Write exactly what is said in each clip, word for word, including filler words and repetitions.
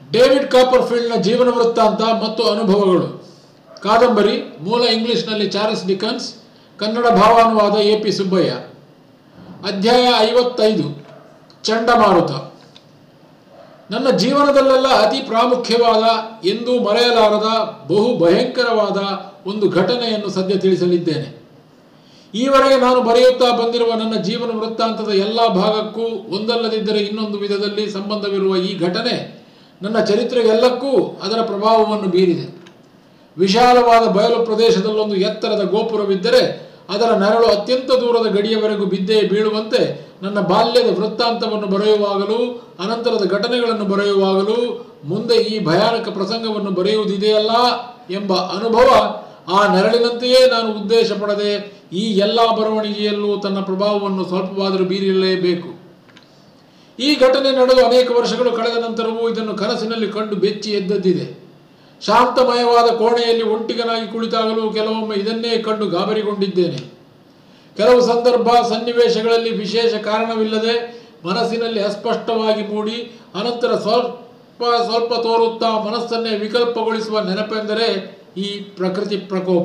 David ಕಾಪರ್ಫೀಲ್ಡ್ನ ಜೀವನ ವೃತ್ತಾಂತ ಮತ್ತು ಅನುಭವಗಳು. ಕಾದಂಬರಿ. ಮೂಲ ಇಂಗ್ಲಿಷ್ನಲ್ಲಿ ಚಾರ್ಲ್ಸ್ ಡಿಕನ್ಸ್, ಕನ್ನಡ ಭಾವಾನುವಾದ ಎ ಪಿ ಸುಬ್ಬಯ್ಯ. ಅಧ್ಯಾಯ ಐವತ್ತೈದು. ಚಂಡಮಾರುತ. ನನ್ನ ಜೀವನದಲ್ಲೆಲ್ಲ ಅತಿ ಪ್ರಾಮುಖ್ಯವಾದ, ಎಂದೂ ಮರೆಯಲಾರದ, ಬಹು ಭಯಂಕರವಾದ ಒಂದು ಘಟನೆಯನ್ನು ಸದ್ಯ ತಿಳಿಸಲಿದ್ದೇನೆ. ಈವರೆಗೆ ನಾನು ಬರೆಯುತ್ತಾ ಬಂದಿರುವ ನನ್ನ ಜೀವನ ವೃತ್ತಾಂತದ ಎಲ್ಲ ಭಾಗಕ್ಕೂ ಒಂದಲ್ಲದಿದ್ದರೆ ಇನ್ನೊಂದು ವಿಧದಲ್ಲಿ ಸಂಬಂಧವಿರುವ ಈ ಘಟನೆ ನನ್ನ ಚರಿತ್ರೆಗೆಲ್ಲಕ್ಕೂ ಅದರ ಪ್ರಭಾವವನ್ನು ಬೀರಿದೆ. ವಿಶಾಲವಾದ ಬಯಲು ಪ್ರದೇಶದಲ್ಲೊಂದು ಎತ್ತರದ ಗೋಪುರವಿದ್ದರೆ ಅದರ ನೆರಳು ಅತ್ಯಂತ ದೂರದ ಗಡಿಯವರೆಗೂ ಬಿದ್ದೇ ಬೀಳುವಂತೆ ನನ್ನ ಬಾಲ್ಯದ ವೃತ್ತಾಂತವನ್ನು ಬರೆಯುವಾಗಲೂ ಅನಂತರದ ಘಟನೆಗಳನ್ನು ಬರೆಯುವಾಗಲೂ ಮುಂದೆ ಈ ಭಯಾನಕ ಪ್ರಸಂಗವನ್ನು ಬರೆಯುವುದಿದೆಯಲ್ಲ ಎಂಬ ಅನುಭವ ಆ ನೆರಳಿನಂತೆಯೇ ನಾನು ಉದ್ದೇಶ ಪಡದೆ ಈ ಎಲ್ಲ ಬರವಣಿಗೆಯಲ್ಲೂ ತನ್ನ ಪ್ರಭಾವವನ್ನು ಸ್ವಲ್ಪವಾದರೂ ಬೀರಲೇಬೇಕು. ಈ ಘಟನೆ ನಡೆದು ಅನೇಕ ವರ್ಷಗಳು ಕಳೆದ ನಂತರವೂ ಇದನ್ನು ಕನಸಿನಲ್ಲಿ ಕಂಡು ಬೆಚ್ಚಿ ಎದ್ದದ್ದಿದೆ. ಶಾಂತಮಯವಾದ ಕೋಣೆಯಲ್ಲಿ ಒಂಟಿಗನಾಗಿ ಕುಳಿತಾಗಲೂ ಕೆಲವೊಮ್ಮೆ ಇದನ್ನೇ ಕಂಡು ಗಾಬರಿಗೊಂಡಿದ್ದೇನೆ. ಕೆಲವು ಸಂದರ್ಭ ಸನ್ನಿವೇಶಗಳಲ್ಲಿ ವಿಶೇಷ ಕಾರಣವಿಲ್ಲದೆ ಮನಸ್ಸಿನಲ್ಲಿ ಅಸ್ಪಷ್ಟವಾಗಿ ಮೂಡಿ ಅನಂತರ ಸ್ವಲ್ಪ ಸ್ವಲ್ಪ ತೋರುತ್ತಾ ಮನಸ್ಸನ್ನೇ ವಿಕಲ್ಪಗೊಳಿಸುವ ನೆನಪೆಂದರೆ ಈ ಪ್ರಕೃತಿ ಪ್ರಕೋಪ.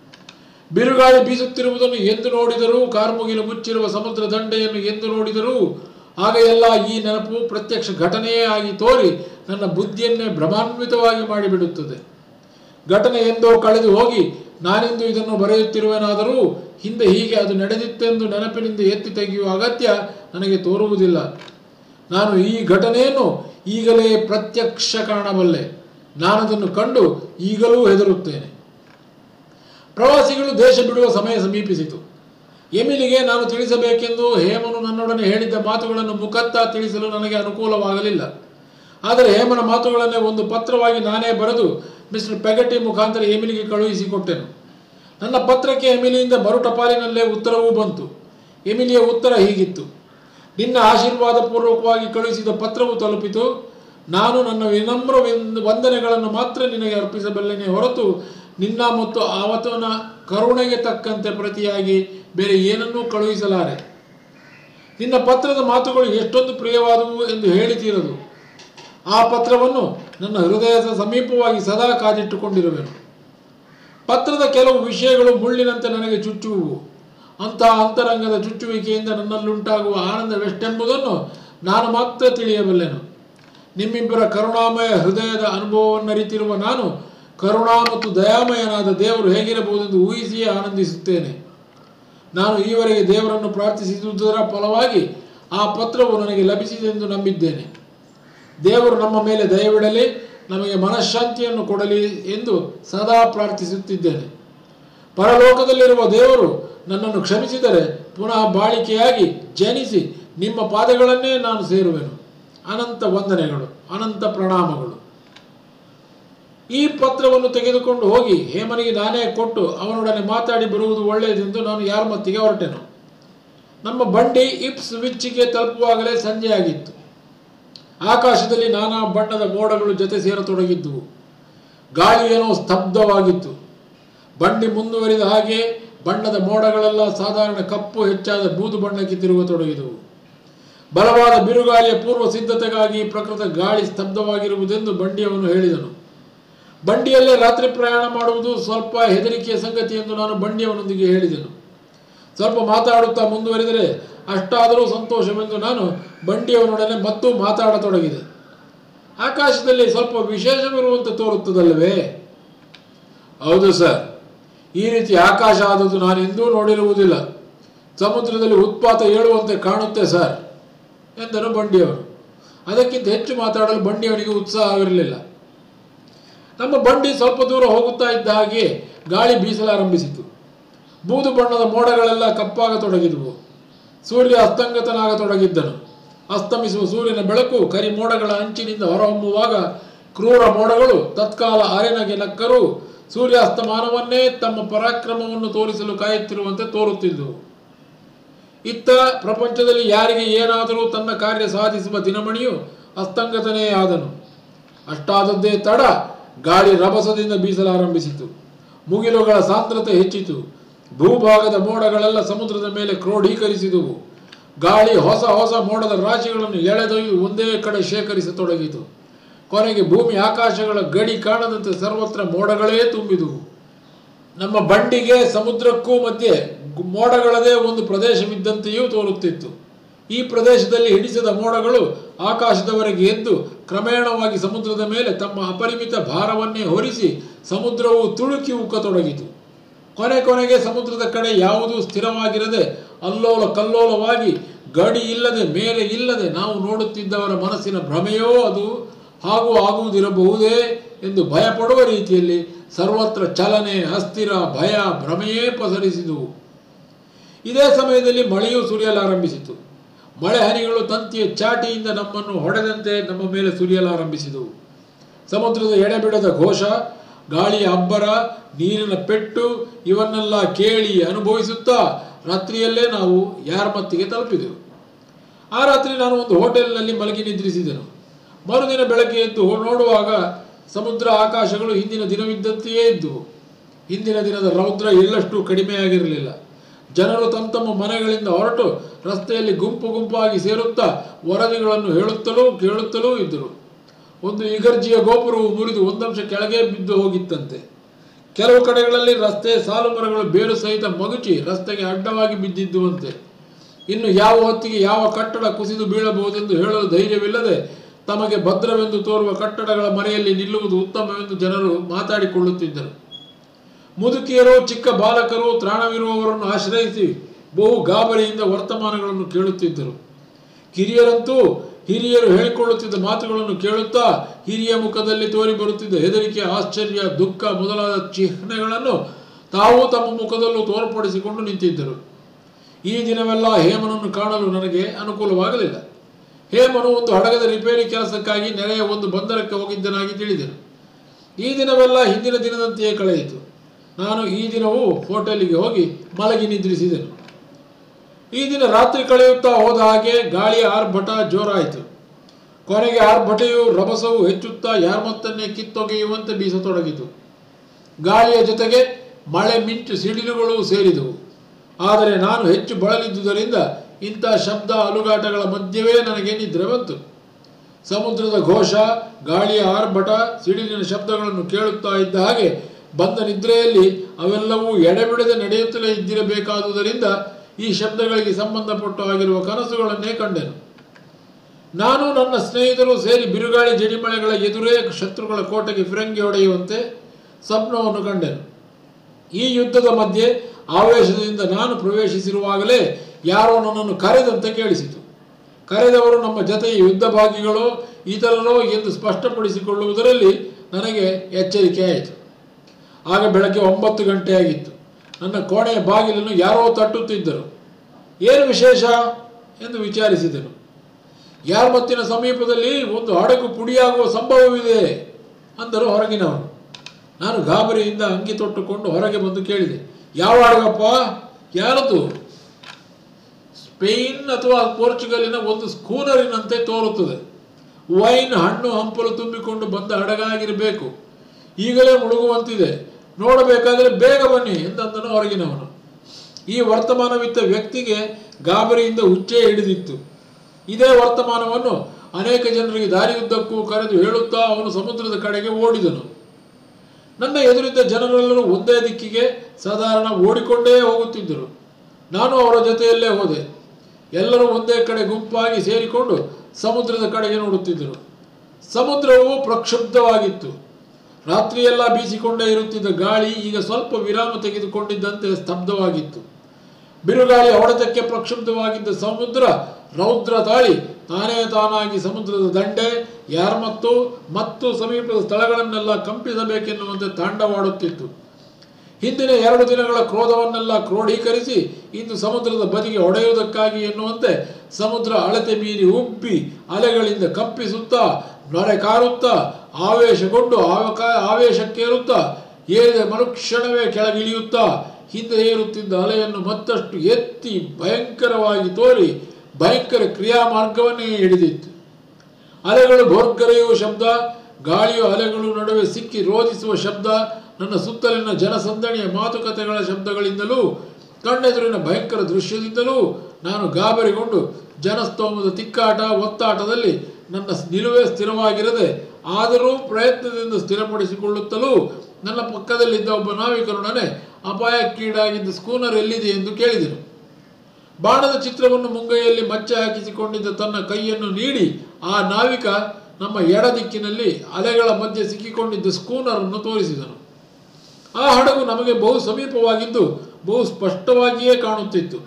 ಬಿರುಗಾಳಿ ಬೀಸುತ್ತಿರುವುದನ್ನು ಎಂದು ನೋಡಿದರೂ, ಕಾರ್ಮುಗಿಲು ಮುಚ್ಚಿರುವ ಸಮುದ್ರ ದಂಡೆಯನ್ನು ಎಂದು ನೋಡಿದರೂ ಆಗ ಎಲ್ಲ ಈ ನೆನಪು ಪ್ರತ್ಯಕ್ಷ ಘಟನೆಯೇ ಆಗಿ ತೋರಿ ನನ್ನ ಬುದ್ಧಿಯನ್ನೇ ಭ್ರಮಾನ್ವಿತವಾಗಿ ಮಾಡಿಬಿಡುತ್ತದೆ. ಘಟನೆ ಎಂದೋ ಕಳೆದು ಹೋಗಿ ನಾನಿಂದು ಇದನ್ನು ಬರೆಯುತ್ತಿರುವೆನಾದರೂ ಹಿಂದೆ ಹೀಗೆ ಅದು ನಡೆದಿತ್ತೆಂದು ನೆನಪಿನಿಂದ ಎತ್ತಿ ತೆಗೆಯುವ ಅಗತ್ಯ ನನಗೆ ತೋರುವುದಿಲ್ಲ. ನಾನು ಈ ಘಟನೆಯನ್ನು ಈಗಲೇ ಪ್ರತ್ಯಕ್ಷ ಕಾಣಬಲ್ಲೆ. ನಾನದನ್ನು ಕಂಡು ಈಗಲೂ ಹೆದರುತ್ತೇನೆ. ಪ್ರವಾಸಿಗಳು ದೇಶ ಬಿಡುವ ಸಮಯ ಸಮೀಪಿಸಿತು. ಎಮಿಲಿಗೆ ನಾನು ತಿಳಿಸಬೇಕೆಂದು ಹೇಮನು ನನ್ನೊಡನೆ ಹೇಳಿದ್ದ ಮಾತುಗಳನ್ನು ಮುಖತ್ತ ತಿಳಿಸಲು ನನಗೆ ಅನುಕೂಲವಾಗಲಿಲ್ಲ. ಆದರೆ ಹೇಮನ ಮಾತುಗಳನ್ನೇ ಒಂದು ಪತ್ರವಾಗಿ ನಾನೇ ಬರೆದು ಮಿಸ್ಟರ್ ಪೆಗಟಿ ಮುಖಾಂತರ ಎಮಿಲಿಗೆ ಕಳುಹಿಸಿಕೊಟ್ಟೆನು. ನನ್ನ ಪತ್ರಕ್ಕೆ ಎಮಿಲಿಯಿಂದ ಮರು ಟಪಾಲಿನಲ್ಲೇ ಉತ್ತರವೂ ಬಂತು. ಎಮಿಲಿಯ ಉತ್ತರ ಹೀಗಿತ್ತು: ನಿನ್ನ ಆಶೀರ್ವಾದ ಪೂರ್ವಕವಾಗಿ ಕಳುಹಿಸಿದ ಪತ್ರವು ತಲುಪಿತು. ನಾನು ನನ್ನ ವಿನಮ್ರ ವಂದನೆಗಳನ್ನು ಮಾತ್ರ ನಿನಗೆ ಅರ್ಪಿಸಬಲ್ಲೆನೇ ಹೊರತು ನಿನ್ನ ಮತ್ತು ಆವತನ ಕರುಣೆಗೆ ತಕ್ಕಂತೆ ಪ್ರತಿಯಾಗಿ ಬೇರೆ ಏನನ್ನೂ ಕಳುಹಿಸಲಾರೆ. ನಿನ್ನ ಪತ್ರದ ಮಾತುಗಳು ಎಷ್ಟೊಂದು ಪ್ರಿಯವಾದವು ಎಂದು ಹೇಳಿತೀರದು. ಆ ಪತ್ರವನ್ನು ನನ್ನ ಹೃದಯದ ಸಮೀಪವಾಗಿ ಸದಾ ಕಾದಿಟ್ಟುಕೊಂಡಿರುವೆನು. ಪತ್ರದ ಕೆಲವು ವಿಷಯಗಳು ಮುಳ್ಳಿನಂತೆ ನನಗೆ ಚುಚ್ಚುವುವು. ಅಂತಹ ಅಂತರಂಗದ ಚುಚ್ಚುವಿಕೆಯಿಂದ ನನ್ನಲ್ಲುಂಟಾಗುವ ಆನಂದವೆಷ್ಟೆಂಬುದನ್ನು ನಾನು ಮಾತ್ರ ತಿಳಿಯಬಲ್ಲೆನು. ನಿಮ್ಮಿಬ್ಬರ ಕರುಣಾಮಯ ಹೃದಯದ ಅನುಭವವನ್ನರಿತಿರುವ ನಾನು ಕರುಣಾ ಮತ್ತು ದಯಾಮಯನಾದ ದೇವರು ಹೇಗಿರಬಹುದೆಂದು ಊಹಿಸಿಯೇ ಆನಂದಿಸುತ್ತೇನೆ. ನಾನು ಈವರೆಗೆ ದೇವರನ್ನು ಪ್ರಾರ್ಥಿಸಿದುದರ ಫಲವಾಗಿ ಆ ಪತ್ರವು ನನಗೆ ಲಭಿಸಿದೆಂದು ನಂಬಿದ್ದೇನೆ. ದೇವರು ನಮ್ಮ ಮೇಲೆ ದಯವಿಡಲಿ, ನಮಗೆ ಮನಃಶಾಂತಿಯನ್ನು ಕೊಡಲಿ ಎಂದು ಸದಾ ಪ್ರಾರ್ಥಿಸುತ್ತಿದ್ದೇನೆ. ಪರಲೋಕದಲ್ಲಿರುವ ದೇವರು ನನ್ನನ್ನು ಕ್ಷಮಿಸಿದರೆ ಪುನಃ ಬಾಳಿಕೆಯಾಗಿ ಜನಿಸಿ ನಿಮ್ಮ ಪಾದಗಳನ್ನೇ ನಾನು ಸೇರುವೆನು. ಅನಂತ ವಂದನೆಗಳು, ಅನಂತ ಪ್ರಣಾಮಗಳು. ಈ ಪತ್ರವನ್ನು ತೆಗೆದುಕೊಂಡು ಹೋಗಿ ಹೇಮನಿಗೆ ನಾನೇ ಕೊಟ್ಟು ಅವನೊಡನೆ ಮಾತಾಡಿ ಬರುವುದು ಒಳ್ಳೆಯದೆಂದು ನಾನು ಯಾರ ಮತ್ತಿಗೆ ಹೊರಟೆನು. ನಮ್ಮ ಬಂಡಿ ಇಪ್ಸ್ ವಿಚ್ಚಿಗೆ ತಲುಪುವಾಗಲೇ ಸಂಜೆಯಾಗಿತ್ತು. ಆಕಾಶದಲ್ಲಿ ನಾನಾ ಬಣ್ಣದ ಮೋಡಗಳು ಜೊತೆ ಸೇರತೊಡಗಿದ್ದುವು. ಗಾಳಿ ಏನೋ ಸ್ತಬ್ಧವಾಗಿತ್ತು. ಬಂಡಿ ಮುಂದುವರಿದ ಹಾಗೆ ಬಣ್ಣದ ಮೋಡಗಳೆಲ್ಲ ಸಾಧಾರಣ ಕಪ್ಪು ಹೆಚ್ಚಾದ ಬೂದು ಬಣ್ಣಕ್ಕೆ ತಿರುಗತೊಡಗಿದವು. ಬಲವಾದ ಬಿರುಗಾಳಿಯ ಪೂರ್ವ ಸಿದ್ಧತೆಗಾಗಿ ಪ್ರಕೃತ ಗಾಳಿ ಸ್ತಬ್ಧವಾಗಿರುವುದೆಂದು ಬಂಡಿಯವನು ಹೇಳಿದನು. ಬಂಡಿಯಲ್ಲೇ ರಾತ್ರಿ ಪ್ರಯಾಣ ಮಾಡುವುದು ಸ್ವಲ್ಪ ಹೆದರಿಕೆಯ ಸಂಗತಿ ಎಂದು ನಾನು ಬಂಡಿಯವನೊಂದಿಗೆ ಹೇಳಿದೆನು. ಸ್ವಲ್ಪ ಮಾತಾಡುತ್ತಾ ಮುಂದುವರಿದರೆ ಅಷ್ಟಾದರೂ ಸಂತೋಷವೆಂದು ನಾನು ಬಂಡಿಯವನೊಡನೆ ಮತ್ತೂ ಮಾತಾಡತೊಡಗಿದೆ. ಆಕಾಶದಲ್ಲಿ ಸ್ವಲ್ಪ ವಿಶೇಷವಿರುವಂತೆ ತೋರುತ್ತದಲ್ಲವೇ? ಹೌದು ಸರ್, ಈ ರೀತಿ ಆಕಾಶ ಆದದ್ದು ನಾನು ಎಂದೂ ನೋಡಿರುವುದಿಲ್ಲ. ಸಮುದ್ರದಲ್ಲಿ ಉತ್ಪಾತ ಏಳುವಂತೆ ಕಾಣುತ್ತೆ ಸರ್ ಎಂದನು ಬಂಡಿಯವನು. ಅದಕ್ಕಿಂತ ಹೆಚ್ಚು ಮಾತಾಡಲು ಬಂಡಿಯವನಿಗೆ ಉತ್ಸಾಹವಿರಲಿಲ್ಲ. ನಮ್ಮ ಬಂಡಿ ಸ್ವಲ್ಪ ದೂರ ಹೋಗುತ್ತಾ ಇದ್ದ ಹಾಗೆ ಗಾಳಿ ಬೀಸಲಾರಂಭಿಸಿತು. ಬೂದು ಬಣ್ಣದ ಮೋಡಗಳೆಲ್ಲ ಕಪ್ಪಾಗತೊಡಗಿದವು. ಸೂರ್ಯ ಅಸ್ತಂಗತನಾಗತೊಡಗಿದ್ದನು. ಅಸ್ತಮಿಸುವ ಸೂರ್ಯನ ಬೆಳಕು ಕರಿ ಮೋಡಗಳ ಅಂಚಿನಿಂದ ಹೊರಹೊಮ್ಮುವಾಗ ಕ್ರೂರ ಮೋಡಗಳು ತತ್ಕಾಲ ಅರೆನಗೆ ನಕ್ಕರೂ ಸೂರ್ಯಾಸ್ತಮಾನವನ್ನೇ ತಮ್ಮ ಪರಾಕ್ರಮವನ್ನು ತೋರಿಸಲು ಕಾಯುತ್ತಿರುವಂತೆ ತೋರುತ್ತಿದ್ದವು. ಇತ್ತ ಪ್ರಪಂಚದಲ್ಲಿ ಯಾರಿಗೆ ಏನಾದರೂ ತನ್ನ ಕಾರ್ಯ ಸಾಧಿಸುವ ದಿನಮಣಿಯು ಅಸ್ತಂಗತನೇ ಆದನು. ಅಷ್ಟಾದದ್ದೇ ತಡ ಗಾಳಿ ರಭಸದಿಂದ ಬೀಸಲಾರಂಭಿಸಿತು. ಮುಗಿಲುಗಳ ಸಾಂದ್ರತೆ ಹೆಚ್ಚಿತು. ಭೂಭಾಗದ ಮೋಡಗಳೆಲ್ಲ ಸಮುದ್ರದ ಮೇಲೆ ಕ್ರೋಢೀಕರಿಸಿದುವು. ಗಾಳಿ ಹೊಸ ಹೊಸ ಮೋಡದ ರಾಶಿಗಳನ್ನು ಎಳೆದೊಯ್ದು ಒಂದೇ ಕಡೆ ಶೇಖರಿಸತೊಡಗಿತು. ಕೊನೆಗೆ ಭೂಮಿ ಆಕಾಶಗಳ ಗಡಿ ಕಾಣದಂತೆ ಸರ್ವತ್ರ ಮೋಡಗಳೇ ತುಂಬಿದುವು. ನಮ್ಮ ಬಂಡಿಗೆ ಸಮುದ್ರಕ್ಕೂ ಮಧ್ಯೆ ಮೋಡಗಳದೇ ಒಂದು ಪ್ರದೇಶವಿದ್ದಂತೆಯೂ ತೋರುತ್ತಿತ್ತು. ಈ ಪ್ರದೇಶದಲ್ಲಿ ಹಿಡಿಸಿದ ಮೋಡಗಳು ಆಕಾಶದವರೆಗೆ ಎದ್ದು ಕ್ರಮೇಣವಾಗಿ ಸಮುದ್ರದ ಮೇಲೆ ತಮ್ಮ ಅಪರಿಮಿತ ಭಾರವನ್ನೇ ಹೊರಿಸಿ ಸಮುದ್ರವು ತುಳುಕಿ ಉಕ್ಕತೊಡಗಿತು. ಕೊನೆ ಕೊನೆಗೆ ಸಮುದ್ರದ ಕಡೆ ಯಾವುದೂ ಸ್ಥಿರವಾಗಿರದೆ ಅಲ್ಲೋಲ ಕಲ್ಲೋಲವಾಗಿ ಗಡಿ ಇಲ್ಲದೆ ಮೇಲೆ ಇಲ್ಲದೆ ನಾವು ನೋಡುತ್ತಿದ್ದವರ ಮನಸ್ಸಿನ ಭ್ರಮೆಯೋ ಅದು ಹಾಗೂ ಆಗುವುದಿರಬಹುದೇ ಎಂದು ಭಯಪಡುವ ರೀತಿಯಲ್ಲಿ ಸರ್ವತ್ರ ಚಲನೆ, ಅಸ್ಥಿರ, ಭಯ, ಭ್ರಮೆಯೇ ಪಸರಿಸಿದುವು. ಇದೇ ಸಮಯದಲ್ಲಿ ಮಳೆಯೂ ಸುರಿಯಲಾರಂಭಿಸಿತು. ಮಳೆ ಹನಿಗಳು ತಂತಿಯ ಚಾಟಿಯಿಂದ ನಮ್ಮನ್ನು ಹೊಡೆದಂತೆ ನಮ್ಮ ಮೇಲೆ ಸುರಿಯಲಾರಂಭಿಸಿದವು. ಸಮುದ್ರದ ಎಡೆಬಿಡದ ಘೋಷ, ಗಾಳಿಯ ಅಬ್ಬರ, ನೀರಿನ ಪೆಟ್ಟು ಇವನ್ನೆಲ್ಲ ಕೇಳಿ ಅನುಭವಿಸುತ್ತಾ ರಾತ್ರಿಯಲ್ಲೇ ನಾವು ಯಾರ್ಮತ್ತಿಗೆ ತಲುಪಿದೆವು. ಆ ರಾತ್ರಿ ನಾನು ಒಂದು ಹೋಟೆಲ್ನಲ್ಲಿ ಮಲಗಿ ನಿದ್ರಿಸಿದೆನು. ಮರುದಿನ ಬೆಳಗ್ಗೆ ಎದ್ದು ನೋಡುವಾಗ ಸಮುದ್ರ ಆಕಾಶಗಳು ಹಿಂದಿನ ದಿನವಿದ್ದಂತೆಯೇ ಇದ್ದುವು. ಹಿಂದಿನ ದಿನದ ರೌದ್ರ ಎಳ್ಳಷ್ಟು ಕಡಿಮೆಯಾಗಿರಲಿಲ್ಲ. ಜನರು ತಮ್ಮ ತಮ್ಮ ಮನೆಗಳಿಂದ ಹೊರಟು ರಸ್ತೆಯಲ್ಲಿ ಗುಂಪು ಗುಂಪಾಗಿ ಸೇರುತ್ತಾ ವರದಿಗಳನ್ನು ಹೇಳುತ್ತಲೂ ಕೇಳುತ್ತಲೂ ಇದ್ದರು. ಒಂದು ಇಗರ್ಜಿಯ ಗೋಪುರವು ಮುರಿದು ಒಂದಂಶ ಕೆಳಗೆ ಬಿದ್ದು ಹೋಗಿತ್ತಂತೆ. ಕೆಲವು ಕಡೆಗಳಲ್ಲಿ ರಸ್ತೆ ಸಾಲು ಮರಗಳು ಬೇರು ಸಹಿತ ಮಗುಚಿ ರಸ್ತೆಗೆ ಅಡ್ಡವಾಗಿ ಬಿದ್ದಿದ್ದುವಂತೆ. ಇನ್ನು ಯಾವ ಹೊತ್ತಿಗೆ ಯಾವ ಕಟ್ಟಡ ಕುಸಿದು ಬೀಳಬಹುದೆಂದು ಹೇಳಲು ಧೈರ್ಯವಿಲ್ಲದೆ ತಮಗೆ ಭದ್ರವೆಂದು ತೋರುವ ಕಟ್ಟಡಗಳ ಮರೆಯಲ್ಲಿ ನಿಲ್ಲುವುದು ಉತ್ತಮವೆಂದು ಜನರು ಮಾತಾಡಿಕೊಳ್ಳುತ್ತಿದ್ದರು. ಮುದುಕಿಯರು, ಚಿಕ್ಕ ಬಾಲಕರು ತ್ರಾಣವಿರುವವರನ್ನು ಆಶ್ರಯಿಸಿ ಬಹು ಗಾಬರಿಯಿಂದ ವರ್ತಮಾನಗಳನ್ನು ಕೇಳುತ್ತಿದ್ದರು. ಕಿರಿಯರಂತೂ ಹಿರಿಯರು ಹೇಳಿಕೊಳ್ಳುತ್ತಿದ್ದ ಮಾತುಗಳನ್ನು ಕೇಳುತ್ತಾ ಹಿರಿಯ ಮುಖದಲ್ಲಿ ತೋರಿ ಬರುತ್ತಿದ್ದ ಹೆದರಿಕೆ, ಆಶ್ಚರ್ಯ, ದುಃಖ ಮೊದಲಾದ ಚಿಹ್ನೆಗಳನ್ನು ತಾವು ತಮ್ಮ ಮುಖದಲ್ಲೂ ತೋರ್ಪಡಿಸಿಕೊಂಡು ನಿಂತಿದ್ದರು. ಈ ದಿನವೆಲ್ಲ ಹೇಮನನ್ನು ಕಾಣಲು ನನಗೆ ಅನುಕೂಲವಾಗಲಿಲ್ಲ. ಹೇಮನು ಒಂದು ಹಡಗದ ರಿಪೇರಿ ಕೆಲಸಕ್ಕಾಗಿ ನೆರೆಯ ಒಂದು ಬಂದರಕ್ಕೆ ಹೋಗಿದ್ದನಾಗಿ ತಿಳಿದೆನು. ಈ ದಿನವೆಲ್ಲ ಹಿಂದಿನ ದಿನದಂತೆಯೇ ಕಳೆಯಿತು. ನಾನು ಈ ದಿನವೂ ಹೋಟೆಲಿಗೆ ಹೋಗಿ ಮಲಗಿ ನಿದ್ರಿಸಿದೆನು. ಈ ದಿನ ರಾತ್ರಿ ಕಳೆಯುತ್ತಾ ಹೋದ ಹಾಗೆ ಗಾಳಿಯ ಆರ್ಭಟ ಜೋರಾಯಿತು. ಕೊನೆಗೆ ಆರ್ಭಟೆಯು ರಭಸವು ಹೆಚ್ಚುತ್ತಾ ಯಾರ್ಮತ್ತನ್ನೇ ಕಿತ್ತೊಗೆಯುವಂತೆ ಬೀಸತೊಡಗಿತು. ಗಾಳಿಯ ಜೊತೆಗೆ ಮಳೆ, ಮಿಂಚು, ಸಿಡಿಲುಗಳು ಸೇರಿದವು. ಆದರೆ ನಾನು ಹೆಚ್ಚು ಬಳಲಿದ್ದುದರಿಂದ ಇಂಥ ಶಬ್ದ ಅಲುಗಾಟಗಳ ಮಧ್ಯವೇ ನನಗೆ ನಿದ್ರೆ ಬಂತು. ಸಮುದ್ರದ ಘೋಷ, ಗಾಳಿಯ ಆರ್ಭಟ, ಸಿಡಿಲಿನ ಶಬ್ದಗಳನ್ನು ಕೇಳುತ್ತಾ ಇದ್ದ ಹಾಗೆ ಬಂದ ನಿದ್ರೆಯಲ್ಲಿ ಅವೆಲ್ಲವೂ ಎಡೆಬಿಡದೆ ನಡೆಯುತ್ತಲೇ ಇದ್ದಿರಬೇಕಾದುದರಿಂದ ಈ ಶಬ್ದಗಳಿಗೆ ಸಂಬಂಧಪಟ್ಟು ಆಗಿರುವ ಕನಸುಗಳನ್ನೇ ಕಂಡೆನು. ನಾನು ನನ್ನ ಸ್ನೇಹಿತರು ಸೇರಿ ಬಿರುಗಾಳಿ ಜಡಿಮಳೆಗಳ ಎದುರೇ ಶತ್ರುಗಳ ಕೋಟೆಗೆ ಫಿರಂಗಿ ಹೊಡೆಯುವಂತೆ ಸ್ವಪ್ನವನ್ನು ಕಂಡೆನು. ಈ ಯುದ್ಧದ ಮಧ್ಯೆ ಆವೇಶದಿಂದ ನಾನು ಪ್ರವೇಶಿಸಿರುವಾಗಲೇ ಯಾರೋ ನನ್ನನ್ನು ಕರೆದಂತೆ ಕೇಳಿಸಿತು. ಕರೆದವರು ನಮ್ಮ ಜತೆಯ ಯುದ್ಧ ಭಾಗಿಗಳೋ ಇತರರೋ ಎಂದು ಸ್ಪಷ್ಟಪಡಿಸಿಕೊಳ್ಳುವುದರಲ್ಲಿ ನನಗೆ ಎಚ್ಚರಿಕೆ ಆಯಿತು. ಆಗ ಬೆಳಗ್ಗೆ ಒಂಬತ್ತು ಗಂಟೆಯಾಗಿತ್ತು. ನನ್ನ ಕೋಣೆಯ ಬಾಗಿಲನ್ನು ಯಾರೋ ತಟ್ಟುತ್ತಿದ್ದರು. ಏನು ವಿಶೇಷ ಎಂದು ವಿಚಾರಿಸಿದನು. ಯಾರ್ಮತ್ತಿನ ಸಮೀಪದಲ್ಲಿ ಒಂದು ಹಡಗು ಪುಡಿಯಾಗುವ ಸಂಭವವಿದೆ ಅಂದರು ಹೊರಗಿನವರು. ನಾನು ಗಾಬರಿಯಿಂದ ಅಂಗಿ ತೊಟ್ಟುಕೊಂಡು ಹೊರಗೆ ಬಂದು ಕೇಳಿದೆ, ಯಾವ ಹಡಗಪ್ಪ? ಯಾರದು? ಸ್ಪೇನ್ ಅಥವಾ ಪೋರ್ಚುಗಲಿನ ಒಂದು ಸ್ಕೂನರಿನಂತೆ ತೋರುತ್ತದೆ. ವೈನ್, ಹಣ್ಣು ಹಂಪಲು ತುಂಬಿಕೊಂಡು ಬಂದ ಹಡಗಾಗಿರಬೇಕು. ಈಗಲೇ ಮುಳುಗುವಂತಿದೆ. ನೋಡಬೇಕಾದರೆ ಬೇಗ ಬನ್ನಿ ಎಂದನು ಹೊರಗಿನವನು. ಈ ವರ್ತಮಾನವಿದ್ದ ವ್ಯಕ್ತಿಗೆ ಗಾಬರಿಯಿಂದ ಹುಚ್ಚೇ ಹಿಡಿದಿತ್ತು. ಇದೇ ವರ್ತಮಾನವನ್ನು ಅನೇಕ ಜನರಿಗೆ ದಾರಿಯುದ್ದಕ್ಕೂ ಕರೆದು ಹೇಳುತ್ತಾ ಅವನು ಸಮುದ್ರದ ಕಡೆಗೆ ಓಡಿದನು. ನನ್ನ ಎದುರಿದ್ದ ಜನರೆಲ್ಲರೂ ಒಂದೇ ದಿಕ್ಕಿಗೆ ಸಾಧಾರಣ ಓಡಿಕೊಂಡೇ ಹೋಗುತ್ತಿದ್ದರು. ನಾನು ಅವರ ಜೊತೆಯಲ್ಲೇ ಹೋದೆ. ಎಲ್ಲರೂ ಒಂದೇ ಕಡೆ ಗುಂಪಾಗಿ ಸೇರಿಕೊಂಡು ಸಮುದ್ರದ ಕಡೆಗೆ ನೋಡುತ್ತಿದ್ದರು. ಸಮುದ್ರವು ಪ್ರಕ್ಷುಬ್ಧವಾಗಿತ್ತು. ರಾತ್ರಿಯೆಲ್ಲ ಬೀಸಿಕೊಂಡೇ ಇರುತ್ತಿದ್ದ ಗಾಳಿ ಈಗ ಸ್ವಲ್ಪ ವಿರಾಮ ತೆಗೆದುಕೊಂಡಿದ್ದಂತೆ ಸ್ತಬ್ಧವಾಗಿತ್ತು. ಬಿರುಗಾಳಿ ಹೊಡೆತಕ್ಕೆ ಪ್ರಕ್ಷುಬ್ಧವಾಗಿದ್ದ ಸಮುದ್ರ ರೌದ್ರ ತಾಳಿ ತಾನೇ ತಾನಾಗಿ ಸಮುದ್ರದ ದಂಡೆ, ಯಾರ್ಮತ್ತು ಮತ್ತು ಸಮೀಪದ ಸ್ಥಳಗಳನ್ನೆಲ್ಲ ಕಂಪಿಸಬೇಕೆನ್ನುವಂತೆ ತಾಂಡವಾಡುತ್ತಿತ್ತು. ಹಿಂದಿನ ಎರಡು ದಿನಗಳ ಕ್ರೋಧವನ್ನೆಲ್ಲ ಕ್ರೋಢೀಕರಿಸಿ ಇಂದು ಸಮುದ್ರದ ಬದಿಗೆ ಹೊಡೆಯುವುದಕ್ಕಾಗಿ ಎನ್ನುವಂತೆ ಸಮುದ್ರ ಅಳತೆ ಮೀರಿ ಉಬ್ಬಿ ಅಲೆಗಳಿಂದ ಕಂಪಿಸುತ್ತಾ ನೊರೆ ಕಾರುತ್ತಾ ಆವೇಶಗೊಂಡು ಆವಕ ಆವೇಶಕ್ಕೇರುತ್ತಾ ಏರಿದ ಮರುಕ್ಷಣವೇ ಕೆಳಗಿಳಿಯುತ್ತಾ ಹಿಂದೆ ಏರುತ್ತಿದ್ದ ಅಲೆಯನ್ನು ಮತ್ತಷ್ಟು ಎತ್ತಿ ಭಯಂಕರವಾಗಿ ತೋರಿ ಭಯಂಕರ ಕ್ರಿಯಾ ಮಾರ್ಗವನ್ನೇ ಹಿಡಿದಿತ್ತು. ಅಲೆಗಳು ಭೋರ್ಗರೆಯುವ ಶಬ್ದ, ಗಾಳಿಯು ಅಲೆಗಳು ನಡುವೆ ಸಿಕ್ಕಿ ರೋಧಿಸುವ ಶಬ್ದ, ನನ್ನ ಸುತ್ತಲಿನ ಜನಸಂದಣಿಯ ಮಾತುಕತೆಗಳ ಶಬ್ದಗಳಿಂದಲೂ ಕಣ್ಣೆದುರಿನ ಭಯಂಕರ ದೃಶ್ಯದಿಂದಲೂ ನಾನು ಗಾಬರಿಗೊಂಡು ಜನಸ್ತೋಮದ ತಿಕ್ಕಾಟ ಒತ್ತಾಟದಲ್ಲಿ ನನ್ನ ನಿಲುವೇ ಸ್ಥಿರವಾಗಿರದೆ ಆದರೂ ಪ್ರಯತ್ನದಿಂದ ಸ್ಥಿರಪಡಿಸಿಕೊಳ್ಳುತ್ತಲೂ ನನ್ನ ಪಕ್ಕದಲ್ಲಿದ್ದ ಒಬ್ಬ ನಾವಿಕನೊಡನೆ ಅಪಾಯಕ್ಕೀಡಾಗಿದ್ದ ಸ್ಕೂನರ್ ಎಲ್ಲಿದೆ ಎಂದು ಕೇಳಿದನು. ಬಾಣದ ಚಿತ್ರವನ್ನು ಮುಂಗೈಯಲ್ಲಿ ಮಚ್ಚೆ ಹಾಕಿಸಿಕೊಂಡಿದ್ದ ತನ್ನ ಕೈಯನ್ನು ನೀಡಿ ಆ ನಾವಿಕ ನಮ್ಮ ಎಡ ದಿಕ್ಕಿನಲ್ಲಿ ಅಲೆಗಳ ಮಧ್ಯೆ ಸಿಕ್ಕಿಕೊಂಡಿದ್ದ ಸ್ಕೂನರ್ ಅನ್ನು ತೋರಿಸಿದನು. ಆ ಹಡಗು ನಮಗೆ ಬಹು ಸಮೀಪವಾಗಿದ್ದು ಬಹು ಸ್ಪಷ್ಟವಾಗಿಯೇ ಕಾಣುತ್ತಿತ್ತು.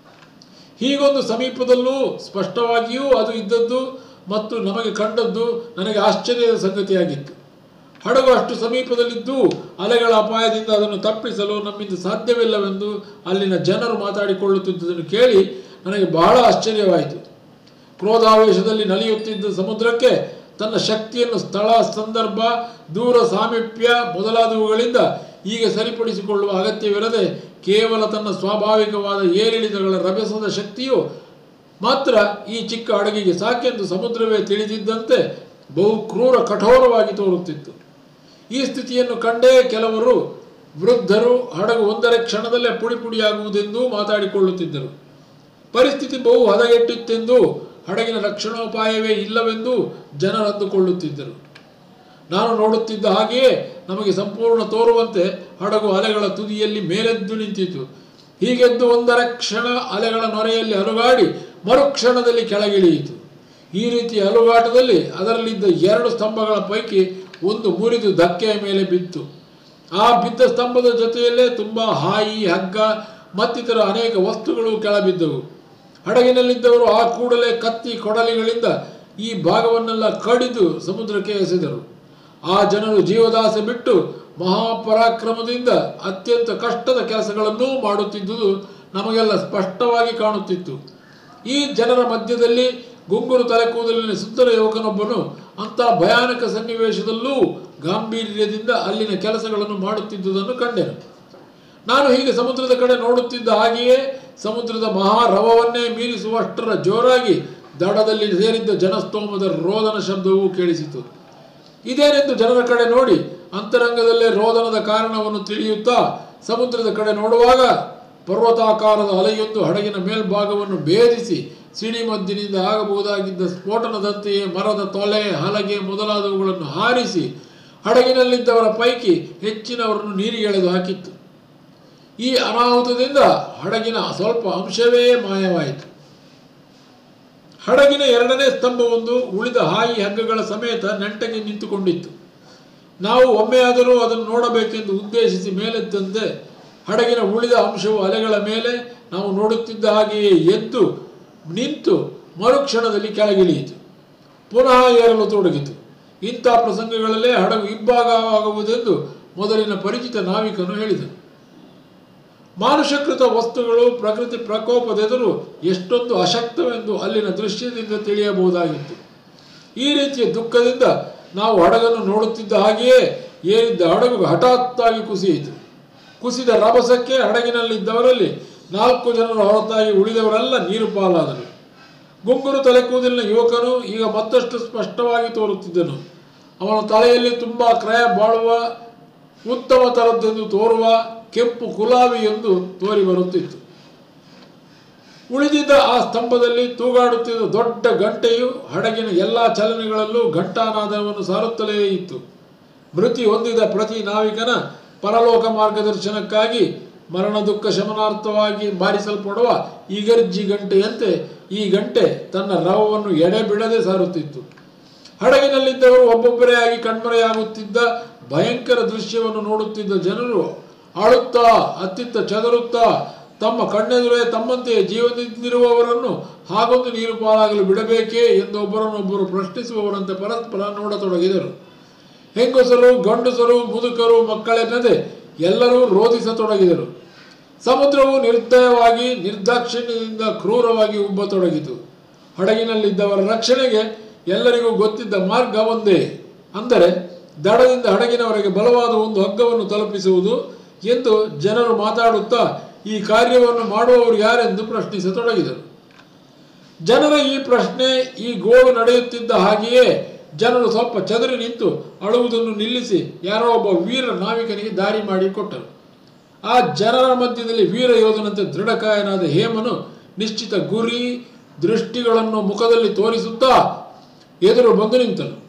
ಹೀಗೊಂದು ಸಮೀಪದಲ್ಲೂ ಸ್ಪಷ್ಟವಾಗಿಯೂ ಅದು ಇದ್ದದ್ದು ಮತ್ತು ನಮಗೆ ಕಂಡದ್ದು ನನಗೆ ಆಶ್ಚರ್ಯದ ಸಂಗತಿಯಾಗಿತ್ತು. ಹಡಗು ಅಷ್ಟು ಸಮೀಪದಲ್ಲಿದ್ದು ಅಲೆಗಳ ಅಪಾಯದಿಂದ ಅದನ್ನು ತಪ್ಪಿಸಲು ನಮ್ಮಿಂದ ಸಾಧ್ಯವಿಲ್ಲವೆಂದು ಅಲ್ಲಿನ ಜನರು ಮಾತಾಡಿಕೊಳ್ಳುತ್ತಿದ್ದುದನ್ನು ಕೇಳಿ ನನಗೆ ಬಹಳ ಆಶ್ಚರ್ಯವಾಯಿತು. ಕ್ರೋಧಾವೇಶದಲ್ಲಿ ನಲಿಯುತ್ತಿದ್ದ ಸಮುದ್ರಕ್ಕೆ ತನ್ನ ಶಕ್ತಿಯನ್ನು ಸ್ಥಳ, ಸಂದರ್ಭ, ದೂರ ಸಾಮೀಪ್ಯ ಮೊದಲಾದವುಗಳಿಂದ ಈಗ ಸರಿಪಡಿಸಿಕೊಳ್ಳುವ ಅಗತ್ಯವಿರದೆ ಕೇವಲ ತನ್ನ ಸ್ವಾಭಾವಿಕವಾದ ಏರಿಳಿತಗಳ ರಭಸದ ಶಕ್ತಿಯು ಮಾತ್ರ ಈ ಚಿಕ್ಕ ಹಡಗಿಗೆ ಸಾಕೆಂದು ಸಮುದ್ರವೇ ತಿಳಿದಿದ್ದಂತೆ ಬಹು ಕ್ರೂರ ಕಠೋರವಾಗಿ ತೋರುತ್ತಿತ್ತು. ಈ ಸ್ಥಿತಿಯನ್ನು ಕಂಡೇ ಕೆಲವರು ವೃದ್ಧರು ಹಡಗು ಒಂದರ ಕ್ಷಣದಲ್ಲೇ ಪುಡಿ ಪುಡಿಯಾಗುವುದೆಂದು ಮಾತಾಡಿಕೊಳ್ಳುತ್ತಿದ್ದರು. ಪರಿಸ್ಥಿತಿ ಬಹು ಹದಗೆಟ್ಟಿತ್ತೆಂದು, ಹಡಗಿನ ರಕ್ಷಣೋಪಾಯವೇ ಇಲ್ಲವೆಂದು ಜನರು ಅಂದುಕೊಳ್ಳುತ್ತಿದ್ದರು. ನಾನು ನೋಡುತ್ತಿದ್ದ ಹಾಗೆಯೇ ನಮಗೆ ಸಂಪೂರ್ಣ ತೋರುವಂತೆ ಹಡಗು ಅಲೆಗಳ ತುದಿಯಲ್ಲಿ ಮೇಲೆದ್ದು ನಿಂತಿತು. ಹೀಗೆದ್ದು ಒಂದರ ಕ್ಷಣ ಅಲೆಗಳ ನೊರೆಯಲ್ಲಿ ಅಲುಗಾಡಿ ಮರುಕ್ಷಣದಲ್ಲಿ ಕೆಳಗಿಳಿಯಿತು. ಈ ರೀತಿಯ ಅಲುಗಾಟದಲ್ಲಿ ಅದರಲ್ಲಿದ್ದ ಎರಡು ಸ್ತಂಭಗಳ ಪೈಕಿ ಒಂದು ಮುರಿದು ಧಕ್ಕೆಯ ಮೇಲೆ ಬಿತ್ತು. ಆ ಬಿದ್ದ ಸ್ತಂಭದ ಜೊತೆಯಲ್ಲೇ ತುಂಬ ಹಾಯಿ, ಹಗ್ಗ ಮತ್ತಿತರ ಅನೇಕ ವಸ್ತುಗಳು ಕೆಳಬಿದ್ದವು. ಹಡಗಿನಲ್ಲಿದ್ದವರು ಆ ಕೂಡಲೇ ಕತ್ತಿ ಕೊಡಲಿಗಳಿಂದ ಈ ಭಾಗವನ್ನೆಲ್ಲ ಕಡಿದು ಸಮುದ್ರಕ್ಕೆ ಎಸೆದರು. ಆ ಜನರು ಜೀವದಾಸೆ ಬಿಟ್ಟು ಮಹಾಪರಾಕ್ರಮದಿಂದ ಅತ್ಯಂತ ಕಷ್ಟದ ಕೆಲಸಗಳನ್ನೂ ಮಾಡುತ್ತಿದ್ದುದು ನಮಗೆಲ್ಲ ಸ್ಪಷ್ಟವಾಗಿ ಕಾಣುತ್ತಿತ್ತು. ಈ ಜನರ ಮಧ್ಯದಲ್ಲಿ ಗುಂಗುರು ತಲೆ ಕೂದಲಿನ ಸುಂದರ ಯುವಕನೊಬ್ಬನು ಅಂಥ ಭಯಾನಕ ಸನ್ನಿವೇಶದಲ್ಲೂ ಗಾಂಭೀರ್ಯದಿಂದ ಅಲ್ಲಿನ ಕೆಲಸಗಳನ್ನು ಮಾಡುತ್ತಿದ್ದುದನ್ನು ಕಂಡೆನು. ನಾನು ಹೀಗೆ ಸಮುದ್ರದ ಕಡೆ ನೋಡುತ್ತಿದ್ದ ಹಾಗೆಯೇ ಸಮುದ್ರದ ಮಹಾರವವನ್ನೇ ಮೀರಿಸುವಷ್ಟರ ಜೋರಾಗಿ ದಡದಲ್ಲಿ ಸೇರಿದ್ದ ಜನಸ್ತೋಮದ ರೋದನ ಶಬ್ದವೂ ಕೇಳಿಸಿತು. ಇದೇನೆಂದು ಜನರ ಕಡೆ ನೋಡಿ ಅಂತರಂಗದಲ್ಲೇ ರೋದನದ ಕಾರಣವನ್ನು ತಿಳಿಯುತ್ತಾ ಸಮುದ್ರದ ಕಡೆ ನೋಡುವಾಗ ಪರ್ವತಾಕಾರದ ಅಲೆಯೊಂದು ಹಡಗಿನ ಮೇಲ್ಭಾಗವನ್ನು ಭೇದಿಸಿ ಸಿಡಿಮದ್ದಿನಿಂದ ಆಗಬಹುದಾಗಿದ್ದ ಸ್ಫೋಟನದಂತೆಯೇ ಮರದ ತೊಲೆ, ಹಲಗೆ ಮೊದಲಾದವುಗಳನ್ನು ಹಾರಿಸಿ ಹಡಗಿನಲ್ಲಿದ್ದವರ ಪೈಕಿ ಹೆಚ್ಚಿನವರನ್ನು ನೀರಿಗೆಳೆದು ಹಾಕಿತ್ತು. ಈ ಅನಾಹುತದಿಂದ ಹಡಗಿನ ಸ್ವಲ್ಪ ಅಂಶವೇ ಮಾಯವಾಯಿತು. ಹಡಗಿನ ಎರಡನೇ ಸ್ತಂಭವೊಂದು ಉಳಿದ ಹಾಯಿ ಹಗ್ಗಗಳ ಸಮೇತ ನೆಂಟಗೆ ನಿಂತುಕೊಂಡಿತ್ತು. ನಾವು ಒಮ್ಮೆಯಾದರೂ ಅದನ್ನು ನೋಡಬೇಕೆಂದು ಉದ್ದೇಶಿಸಿ ಮೇಲೆದ್ದಂತೆ ಹಡಗಿನ ಉಳಿದ ಅಂಶವು ಅಲೆಗಳ ಮೇಲೆ ನಾವು ನೋಡುತ್ತಿದ್ದ ಹಾಗೆಯೇ ಎದ್ದು ನಿಂತು ಮರುಕ್ಷಣದಲ್ಲಿ ಕೆಳಗಿಳಿಯಿತು. ಪುನಃ ಏರಲು ತೊಡಗಿತು. ಇಂಥ ಪ್ರಸಂಗಗಳಲ್ಲೇ ಹಡಗು ಇಬ್ಬಾಗವಾಗುವುದೆಂದು ಮೊದಲಿನ ಪರಿಚಿತ ನಾವಿಕನು ಹೇಳಿದನು. ಮಾನುಷಕೃತ ವಸ್ತುಗಳು ಪ್ರಕೃತಿ ಪ್ರಕೋಪದೆದುರು ಎಷ್ಟೊಂದು ಅಶಕ್ತವೆಂದು ಅಲ್ಲಿನ ದೃಶ್ಯದಿಂದ ತಿಳಿಯಬಹುದಾಗಿತ್ತು. ಈ ರೀತಿಯ ದುಃಖದಿಂದ ನಾವು ಹಡಗನ್ನು ನೋಡುತ್ತಿದ್ದ ಹಾಗೆಯೇ ಏರಿದ್ದ ಹಡಗು ಹಠಾತ್ತಾಗಿ ಕುಸಿಯಿತು. ಕುಸಿದ ರಭಸಕ್ಕೆ ಹಡಗಿನಲ್ಲಿದ್ದವರಲ್ಲಿ ನಾಲ್ಕು ಜನರ ಹೊರತಾಗಿ ಉಳಿದವರೆಲ್ಲ ನೀರು ಪಾಲಾದರು. ಗುಂಗುರು ತಲೆ ಕೂದಲಿನ ಯುವಕನು ಈಗ ಮತ್ತಷ್ಟು ಸ್ಪಷ್ಟವಾಗಿ ತೋರುತ್ತಿದ್ದನು. ಅವನ ತಲೆಯಲ್ಲಿ ತುಂಬ ಕ್ರಯ ಬಾಳುವ ಉತ್ತಮ ತರದ್ದೆಂದು ತೋರುವ ಕೆಂಪು ಕುಲಾವಿಯೊಂದು ತೋರಿ ಬರುತ್ತಿತ್ತು. ಉಳಿದಿದ್ದ ಆ ಸ್ತಂಭದಲ್ಲಿ ತೂಗಾಡುತ್ತಿದ್ದ ದೊಡ್ಡ ಗಂಟೆಯು ಹಡಗಿನ ಎಲ್ಲ ಚಲನೆಗಳಲ್ಲೂ ಘಂಟಾನಾದವನ್ನು ಸಾರುತ್ತಲೇ ಇತ್ತು. ಮೃತಿ ಹೊಂದಿದ ಪ್ರತಿ ನಾವಿಕನ ಪರಲೋಕ ಮಾರ್ಗದರ್ಶನಕ್ಕಾಗಿ ಮರಣ ದುಃಖ ಶಮನಾರ್ಥವಾಗಿ ಬಾರಿಸಲ್ಪಡುವ ಈಗರ್ಜಿ ಗಂಟೆಯಂತೆ ಈ ಗಂಟೆ ತನ್ನ ರವವನ್ನು ಎಡೆ ಬಿಡದೆ ಸಾರುತ್ತಿತ್ತು. ಹಡಗಿನಲ್ಲಿದ್ದವರು ಒಬ್ಬೊಬ್ಬರೇ ಆಗಿ ಕಣ್ಮರೆಯಾಗುತ್ತಿದ್ದ ಭಯಂಕರ ದೃಶ್ಯವನ್ನು ನೋಡುತ್ತಿದ್ದ ಜನರು ಆಳುತ್ತಾ ಅತ್ತಿತ್ತ ಚದರುತ್ತಾ ತಮ್ಮ ಕಣ್ಣೆದುರೇ ತಮ್ಮಂತೆಯೇ ಜೀವದಿಂದಿರುವವರನ್ನು ಹಾಗೊಂದು ನೀರು ಪಾಲಾಗಲು ಬಿಡಬೇಕೇ ಎಂದು ಒಬ್ಬರನ್ನೊಬ್ಬರು ಪ್ರಶ್ನಿಸುವವರಂತೆ ಪರಸ್ಪರ ನೋಡತೊಡಗಿದರು. ಹೆಂಗಸರು, ಗಂಡಸರು, ಮುದುಕರು, ಮಕ್ಕಳೆನ್ನದೆ ಎಲ್ಲರೂ ರೋಧಿಸತೊಡಗಿದರು. ಸಮುದ್ರವು ನಿರ್ದಯವಾಗಿ ನಿರ್ದಾಕ್ಷಿಣ್ಯದಿಂದ ಕ್ರೂರವಾಗಿ ಉಬ್ಬತೊಡಗಿತು. ಹಡಗಿನಲ್ಲಿದ್ದವರ ರಕ್ಷಣೆಗೆ ಎಲ್ಲರಿಗೂ ಗೊತ್ತಿದ್ದ ಮಾರ್ಗ ಒಂದೇ, ಅಂದರೆ ದಡದಿಂದ ಹಡಗಿನವರೆಗೆ ಬಲವಾದ ಒಂದು ಹಗ್ಗವನ್ನು ತಲುಪಿಸುವುದು ಎಂದು ಜನರು ಮಾತಾಡುತ್ತಾ ಈ ಕಾರ್ಯವನ್ನು ಮಾಡುವವರು ಯಾರೆಂದು ಪ್ರಶ್ನಿಸತೊಡಗಿದರು. ಜನರ ಈ ಪ್ರಶ್ನೆ, ಈ ಗೋಳು ನಡೆಯುತ್ತಿದ್ದ ಹಾಗೆಯೇ ಜನರು ಸ್ವಲ್ಪ ಚದರಿ ನಿಂತು ಅಳುವುದನ್ನು ನಿಲ್ಲಿಸಿ ಯಾರೋ ಒಬ್ಬ ವೀರ ನಾವಿಕನಿಗೆ ದಾರಿ ಮಾಡಿಕೊಟ್ಟರು. ಆ ಜನರ ಮಧ್ಯದಲ್ಲಿ ವೀರ ಯೋಧನಂತೆ ದೃಢಕಾಯನಾದ ಹೇಮನು ನಿಶ್ಚಿತ ಗುರಿ ದೃಷ್ಟಿಗಳನ್ನು ಮುಖದಲ್ಲಿ ತೋರಿಸುತ್ತಾ ಎದುರು ಬಂದು ನಿಂತನು.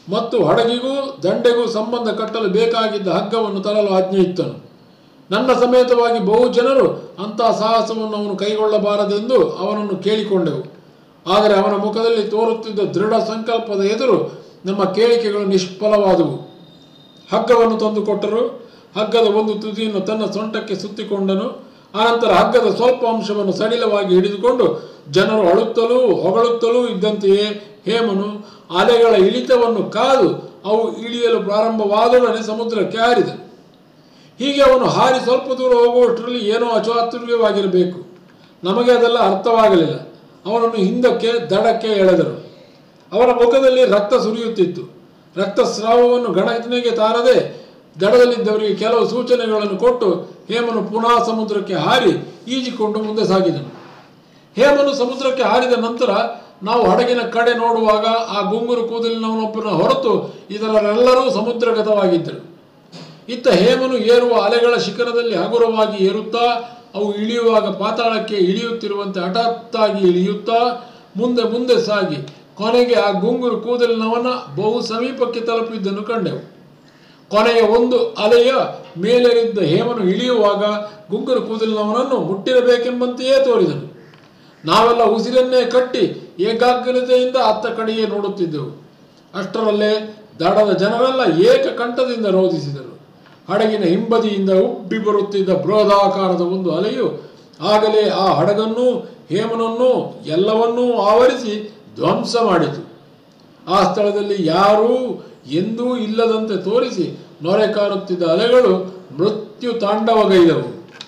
ಮತ್ತು ಹಡಗಿಗೂ ದಂಡೆಗೂ ಸಂಬಂಧ ಕಟ್ಟಲು ಬೇಕಾಗಿದ್ದ ಹಗ್ಗವನ್ನು ತರಲು ಆಜ್ಞೆ ಇತ್ತನು. ನನ್ನ ಸಮೇತವಾಗಿ ಬಹು ಜನರು ಅಂತಹ ಸಾಹಸವನ್ನು ಅವನು ಕೈಗೊಳ್ಳಬಾರದೆಂದು ಅವನನ್ನು ಕೇಳಿಕೊಂಡೆವು. ಆದರೆ ಅವನ ಮುಖದಲ್ಲಿ ತೋರುತ್ತಿದ್ದ ದೃಢ ಸಂಕಲ್ಪದ ಎದುರು ನಮ್ಮ ಕೇಳಿಕೆಗಳು ನಿಷ್ಫಲವಾದವು. ಹಗ್ಗವನ್ನು ತಂದುಕೊಟ್ಟರು. ಹಗ್ಗದ ಒಂದು ತುದಿಯನ್ನು ತನ್ನ ಸೊಂಟಕ್ಕೆ ಸುತ್ತಿಕೊಂಡನು. ಆನಂತರ ಹಗ್ಗದ ಸ್ವಲ್ಪ ಅಂಶವನ್ನು ಸಡಿಲವಾಗಿ ಹಿಡಿದುಕೊಂಡು ಜನರು ಅಳುತ್ತಲೂ ಹೊಗಳುತ್ತಲೂ ಇದ್ದಂತೆಯೇ ಹೇಮನು ಅಲೆಗಳ ಇಳಿತವನ್ನು ಕಾದು ಅವು ಇಳಿಯಲು ಪ್ರಾರಂಭವಾದೊಡನೆ ಸಮುದ್ರಕ್ಕೆ ಹಾರಿದನು. ಹೀಗೆ ಅವನು ಹಾರಿ ಸ್ವಲ್ಪ ದೂರ ಹೋಗುವಷ್ಟರಲ್ಲಿ ಏನೋ ಅಚಾತುರ್ಯವಾಗಿರಬೇಕು. ನಮಗೆ ಅದೆಲ್ಲ ಅರ್ಥವಾಗಲಿಲ್ಲ. ಅವನನ್ನು ಹಿಂದಕ್ಕೆ ದಡಕ್ಕೆ ಎಳೆದರು. ಅವನ ಮುಖದಲ್ಲಿ ರಕ್ತ ಸುರಿಯುತ್ತಿತ್ತು. ರಕ್ತಸ್ರಾವವನ್ನು ಗಣನೆಗೆ ತಾರದೆ ದಡದಲ್ಲಿದ್ದವರಿಗೆ ಕೆಲವು ಸೂಚನೆಗಳನ್ನು ಕೊಟ್ಟು ಹೇಮನು ಪುನಃ ಸಮುದ್ರಕ್ಕೆ ಹಾರಿ ಈಜಿಕೊಂಡು ಮುಂದೆ ಸಾಗಿದನು. ಹೇಮನು ಸಮುದ್ರಕ್ಕೆ ಹಾರಿದ ನಂತರ ನಾವು ಹಡಗಿನ ಕಡೆ ನೋಡುವಾಗ ಆ ಗುಂಗುರು ಕೂದಲಿನವನೊಬ್ಬನ ಹೊರತು ಇದರೆಲ್ಲರೂ ಸಮುದ್ರಗತವಾಗಿದ್ದರು. ಇತ್ತ ಹೇಮನು ಏರುವ ಅಲೆಗಳ ಶಿಖರದಲ್ಲಿ ಹಗುರವಾಗಿ ಏರುತ್ತಾ ಅವು ಇಳಿಯುವಾಗ ಪಾತಾಳಕ್ಕೆ ಇಳಿಯುತ್ತಿರುವಂತೆ ಹಠಾತ್ತಾಗಿ ಇಳಿಯುತ್ತಾ ಮುಂದೆ ಮುಂದೆ ಸಾಗಿ ಕೊನೆಗೆ ಆ ಗುಂಗುರು ಕೂದಲಿನವನ ಬಹು ಸಮೀಪಕ್ಕೆ ತಲುಪಿದ್ದನ್ನು ಕಂಡೆವು. ಕೊನೆಯ ಒಂದು ಅಲೆಯ ಮೇಲೇರಿದ್ದ ಹೇಮನು ಇಳಿಯುವಾಗ ಗುಂಗುರು ಕೂದಲಿನವನನ್ನು ಮುಟ್ಟಿರಬೇಕೆಂಬಂತೆಯೇ ತೋರಿದನು. ನಾವೆಲ್ಲ ಉಸಿರನ್ನೇ ಕಟ್ಟಿ ಏಕಾಗ್ರತೆಯಿಂದ ಅತ್ತ ಕಡೆಯೇ ನೋಡುತ್ತಿದ್ದೆವು. ಅಷ್ಟರಲ್ಲೇ ದಡದ ಜನರೆಲ್ಲ ಏಕಕಂಠದಿಂದ ರೋಧಿಸಿದರು. ಹಡಗಿನ ಹಿಂಬದಿಯಿಂದ ಉಬ್ಬಿ ಬರುತ್ತಿದ್ದ ಬೃಹದಾಕಾರದ ಒಂದು ಅಲೆಯು ಆಗಲೇ ಆ ಹಡಗನ್ನೂ ಹೇಮನನ್ನೂ ಎಲ್ಲವನ್ನೂ ಆವರಿಸಿ ಧ್ವಂಸ ಮಾಡಿತು. ಆ ಸ್ಥಳದಲ್ಲಿ ಯಾರೂ ಎಂದೂ ಇಲ್ಲದಂತೆ ತೋರಿಸಿ ನೊರೆ ಕಾರುತ್ತಿದ್ದ ಅಲೆಗಳು ಮೃತ್ಯು ತಾಂಡವಗೈದವು.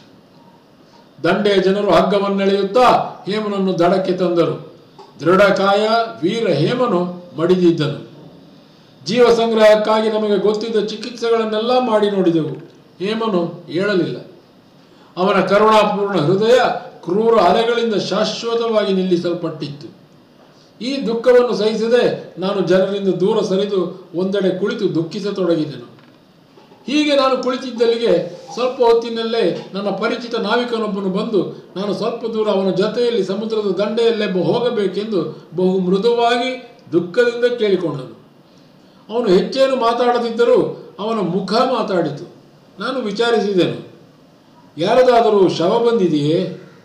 ದಂಡೆಯ ಜನರು ಹಗ್ಗವನ್ನೆಳೆಯುತ್ತಾ ಹೇಮನನ್ನು ದಡಕ್ಕೆ ತಂದರು. ದೃಢಕಾಯ ವೀರ ಹೇಮನು ಮಡಿದಿದ್ದನು. ಜೀವ ಸಂಗ್ರಹಕ್ಕಾಗಿ ನಮಗೆ ಗೊತ್ತಿದ್ದ ಚಿಕಿತ್ಸೆಗಳನ್ನೆಲ್ಲ ಮಾಡಿ ನೋಡಿದೆವು. ಹೇಮನು ಏಳಲಿಲ್ಲ. ಅವನ ಕರುಣಾಪೂರ್ಣ ಹೃದಯ ಕ್ರೂರ ಅಲೆಗಳಿಂದ ಶಾಶ್ವತವಾಗಿ ನಿಲ್ಲಿಸಲ್ಪಟ್ಟಿತ್ತು. ಈ ದುಃಖವನ್ನು ಸಹಿಸದೆ ನಾನು ಜನರಿಂದ ದೂರ ಸರಿದು ಒಂದೆಡೆ ಕುಳಿತು ದುಃಖಿಸತೊಡಗಿದೆನು. ಹೀಗೆ ನಾನು ಕುಳಿತಿದ್ದಲ್ಲಿಗೆ ಸ್ವಲ್ಪ ಹೊತ್ತಿನಲ್ಲೇ ನನ್ನ ಪರಿಚಿತ ನಾವಿಕನೊಬ್ಬನು ಬಂದು ನಾನು ಸ್ವಲ್ಪ ದೂರ ಅವನ ಜೊತೆಯಲ್ಲಿ ಸಮುದ್ರದ ದಂಡೆಯಲ್ಲೇ ಹೋಗಬೇಕೆಂದು ಬಹು ಮೃದುವಾಗಿ ದುಃಖದಿಂದ ಕೇಳಿಕೊಂಡನು. ಅವನು ಹೆಚ್ಚೇನು ಮಾತಾಡದಿದ್ದರೂ ಅವನ ಮುಖ ಮಾತಾಡಿತು. ನಾನು ವಿಚಾರಿಸಿದೆನು, ಯಾರದಾದರೂ ಶವ ಬಂದಿದೆಯೇ?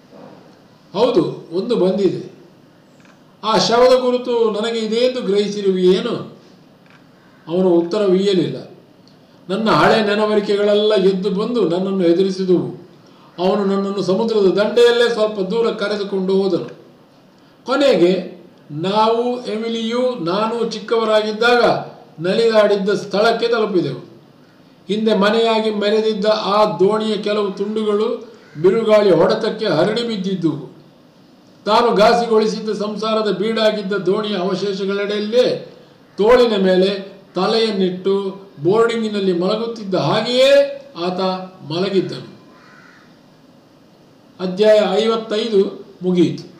ಹೌದು, ಒಂದು ಬಂದಿದೆ. ಆ ಶವದ ಗುರುತು ನನಗೆ ಇದೆಯೆಂದು ಗ್ರಹಿಸಿರುವೆಯೇನು? ಅವನು ಉತ್ತರವೀಯಲಿಲ್ಲ. ನನ್ನ ಹಳೆ ನೆನವರಿಕೆಗಳೆಲ್ಲ ಎದ್ದು ಬಂದು ನನ್ನನ್ನು ಎದುರಿಸಿದುವು. ಅವನು ನನ್ನನ್ನು ಸಮುದ್ರದ ದಂಡೆಯಲ್ಲೇ ಸ್ವಲ್ಪ ದೂರ ಕರೆದುಕೊಂಡು ಹೋದನು. ಕೊನೆಗೆ ನಾವು ಎಮಿಲಿಯು ನಾನು ಚಿಕ್ಕವರಾಗಿದ್ದಾಗ ನಲಿದಾಡಿದ್ದ ಸ್ಥಳಕ್ಕೆ ತಲುಪಿದೆವು. ಹಿಂದೆ ಮನೆಯಾಗಿ ಮೆರೆದಿದ್ದ ಆ ದೋಣಿಯ ಕೆಲವು ತುಂಡುಗಳು ಬಿರುಗಾಳಿ ಹೊಡೆತಕ್ಕೆ ಹರಡಿ ಬಿದ್ದಿದ್ದುವು. ತಾನು ಘಾಸಿಗೊಳಿಸಿದ್ದ ಸಂಸಾರದ ಬೀಡಾಗಿದ್ದ ದೋಣಿಯ ಅವಶೇಷಗಳೆಡೆಯಲ್ಲೇ ತೋಳಿನ ಮೇಲೆ ತಲೆಯನ್ನಿಟ್ಟು ಬೋರ್ಡಿಂಗಿನಲ್ಲಿ ಮಲಗುತ್ತಿದ್ದ ಹಾಗೆಯೇ ಆತ ಮಲಗಿದ್ದನು. ಅಧ್ಯಾಯ ಐವತ್ತೈದು ಮುಗಿಯಿತು.